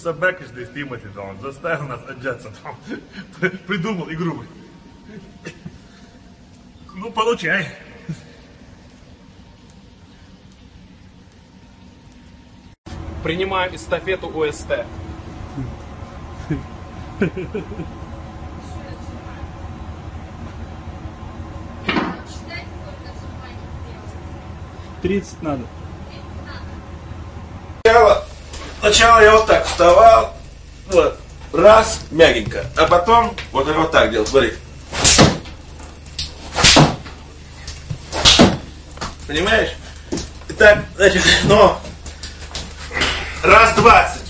собака, что Тимати, да, он заставил нас одеться, там, придумал игру. Ну, получай. Принимаем эстафету ОСТ. Тридцать надо. Сначала я вот так вставал, вот, раз, мягенько, а потом вот так делал, смотри. Понимаешь? Итак, значит, ну, раз 20.